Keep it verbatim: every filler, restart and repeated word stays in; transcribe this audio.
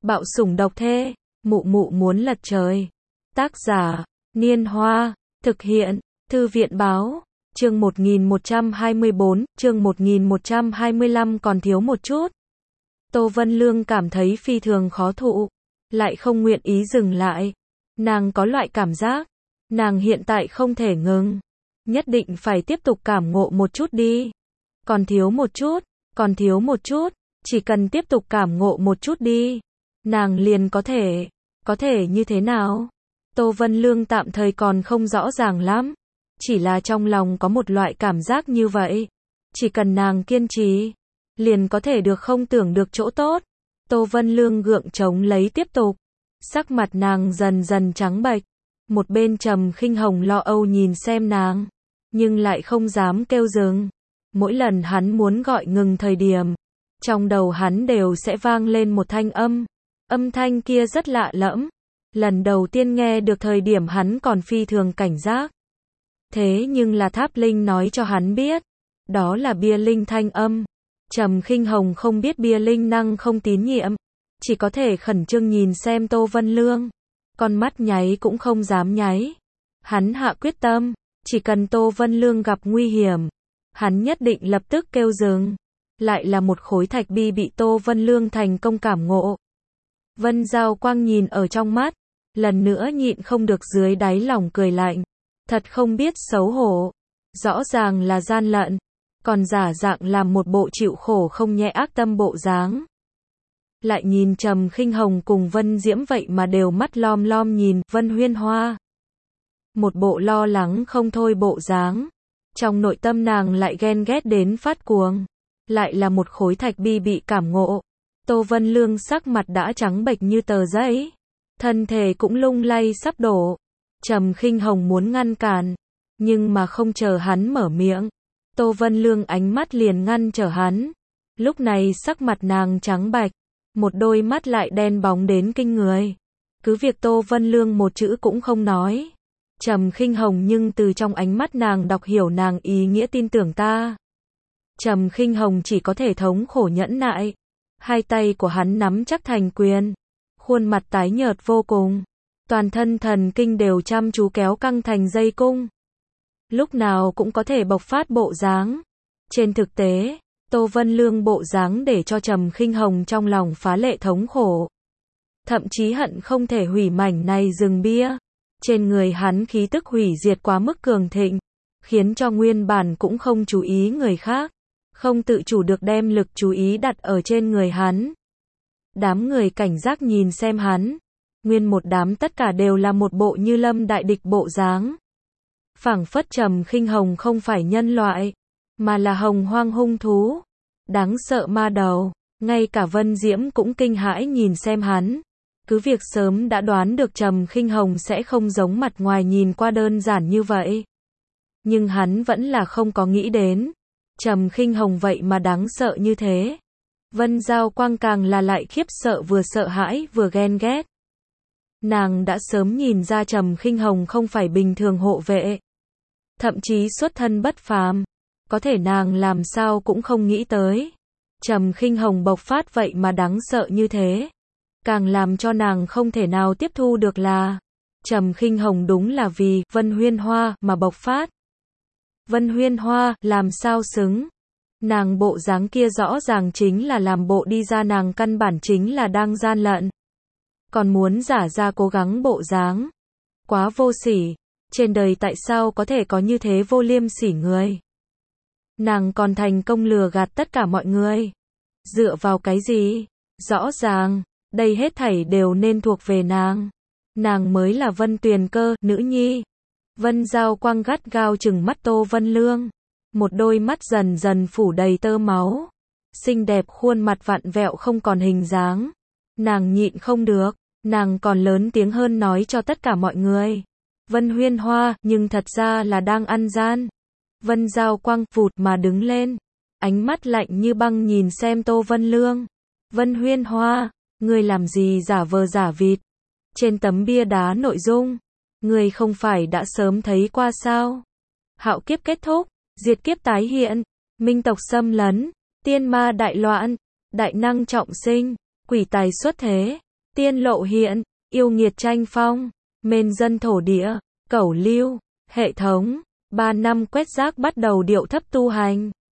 Bạo sủng độc thê, mụ mụ muốn lật trời. Tác giả, Niên Hoa, thực hiện, Thư viện Báo, chương một nghìn một trăm hai mươi bốn, chương một nghìn một trăm hai mươi lăm còn thiếu một chút. Tô Vân Lương cảm thấy phi thường khó thụ, lại không nguyện ý dừng lại. Nàng có loại cảm giác, nàng hiện tại không thể ngừng, nhất định phải tiếp tục cảm ngộ một chút đi. Còn thiếu một chút, còn thiếu một chút, chỉ cần tiếp tục cảm ngộ một chút đi, nàng liền có thể, có thể như thế nào? Tô Vân Lương tạm thời còn không rõ ràng lắm, chỉ là trong lòng có một loại cảm giác như vậy, chỉ cần nàng kiên trì, liền có thể được không tưởng được chỗ tốt. Tô Vân Lương gượng chống lấy tiếp tục, sắc mặt nàng dần dần trắng bệch, một bên Trầm Khinh Hồng lo âu nhìn xem nàng, nhưng lại không dám kêu dừng. Mỗi lần hắn muốn gọi ngừng thời điểm, trong đầu hắn đều sẽ vang lên một thanh âm, âm thanh kia rất lạ lẫm. Lần đầu tiên nghe được thời điểm hắn còn phi thường cảnh giác. Thế nhưng là Tháp Linh nói cho hắn biết, đó là bia linh thanh âm. Trầm Khinh Hồng không biết bia linh năng không tín nhiệm, chỉ có thể khẩn trương nhìn xem Tô Vân Lương, con mắt nháy cũng không dám nháy. Hắn hạ quyết tâm, chỉ cần Tô Vân Lương gặp nguy hiểm, hắn nhất định lập tức kêu dừng. Lại là một khối thạch bi bị Tô Vân Lương thành công cảm ngộ. Vân Giao Quang nhìn ở trong mắt, lần nữa nhịn không được dưới đáy lòng cười lạnh. Thật không biết xấu hổ, rõ ràng là gian lận, còn giả dạng làm một bộ chịu khổ không nhẹ ác tâm bộ dáng. Lại nhìn Trầm Khinh Hồng cùng Vân Diễm vậy mà đều mắt lom lom nhìn Vân Huyên Hoa. Một bộ lo lắng không thôi bộ dáng. Trong nội tâm nàng lại ghen ghét đến phát cuồng. Lại là một khối thạch bi bị cảm ngộ. Tô Vân Lương sắc mặt đã trắng bệch như tờ giấy, thân thể cũng lung lay sắp đổ. Trầm Khinh Hồng muốn ngăn cản, nhưng mà không chờ hắn mở miệng, Tô Vân Lương ánh mắt liền ngăn trở hắn. Lúc này sắc mặt nàng trắng bạch, một đôi mắt lại đen bóng đến kinh người. Cứ việc Tô Vân Lương một chữ cũng không nói, Trầm Khinh Hồng nhưng từ trong ánh mắt nàng đọc hiểu nàng ý nghĩa tin tưởng ta. Trầm Khinh Hồng chỉ có thể thống khổ nhẫn nại. Hai tay của hắn nắm chắc thành quyền, khuôn mặt tái nhợt vô cùng, toàn thân thần kinh đều chăm chú kéo căng thành dây cung. Lúc nào cũng có thể bộc phát bộ dáng. Trên thực tế, Tô Vân Lương bộ dáng để cho Trầm Khinh Hồng trong lòng phá lệ thống khổ. Thậm chí hận không thể hủy mảnh này rừng bia. Trên người hắn khí tức hủy diệt quá mức cường thịnh, khiến cho nguyên bản cũng không chú ý người khác, không tự chủ được đem lực chú ý đặt ở trên người hắn. Đám người cảnh giác nhìn xem hắn, nguyên một đám tất cả đều là một bộ như lâm đại địch bộ dáng. Phảng phất Trầm Khinh Hồng không phải nhân loại, mà là hồng hoang hung thú, đáng sợ ma đầu. Ngay cả Vân Diễm cũng kinh hãi nhìn xem hắn. Cứ việc sớm đã đoán được Trầm Khinh Hồng sẽ không giống mặt ngoài nhìn qua đơn giản như vậy, nhưng hắn vẫn là không có nghĩ đến Trầm Khinh Hồng vậy mà đáng sợ như thế. Vân Giao Quang càng là lại khiếp sợ, vừa sợ hãi vừa ghen ghét. Nàng đã sớm nhìn ra Trầm Khinh Hồng không phải bình thường hộ vệ, thậm chí xuất thân bất phàm, có thể nàng làm sao cũng không nghĩ tới Trầm Khinh Hồng bộc phát vậy mà đáng sợ như thế. Càng làm cho nàng không thể nào tiếp thu được là Trầm Khinh Hồng đúng là vì Vân Huyên Hoa mà bộc phát. Vân Huyên Hoa làm sao xứng? Nàng bộ dáng kia rõ ràng chính là làm bộ đi ra, nàng căn bản chính là đang gian lận, còn muốn giả ra cố gắng bộ dáng. Quá vô sỉ, trên đời tại sao có thể có như thế vô liêm sỉ người? Nàng còn thành công lừa gạt tất cả mọi người. Dựa vào cái gì? Rõ ràng, đây hết thảy đều nên thuộc về nàng. Nàng mới là Vân Tuyền Cơ, nữ nhi. Vân Giao Quang gắt gao trừng mắt Tô Vân Lương, một đôi mắt dần dần phủ đầy tơ máu, xinh đẹp khuôn mặt vặn vẹo không còn hình dáng. Nàng nhịn không được, nàng còn lớn tiếng hơn nói cho tất cả mọi người, Vân Huyên Hoa, nhưng thật ra là đang ăn gian. Vân Giao Quang vụt mà đứng lên, ánh mắt lạnh như băng nhìn xem Tô Vân Lương. Vân Huyên Hoa, ngươi làm gì giả vờ giả vịt? Trên tấm bia đá nội dung, ngươi không phải đã sớm thấy qua sao? Hạo kiếp kết thúc, diệt kiếp tái hiện, minh tộc xâm lấn, tiên ma đại loạn, đại năng trọng sinh, quỷ tài xuất thế, tiên lộ hiện, yêu nghiệt tranh phong, mên dân thổ địa, cẩu lưu, hệ thống, ba năm quét rác bắt đầu điệu thấp tu hành.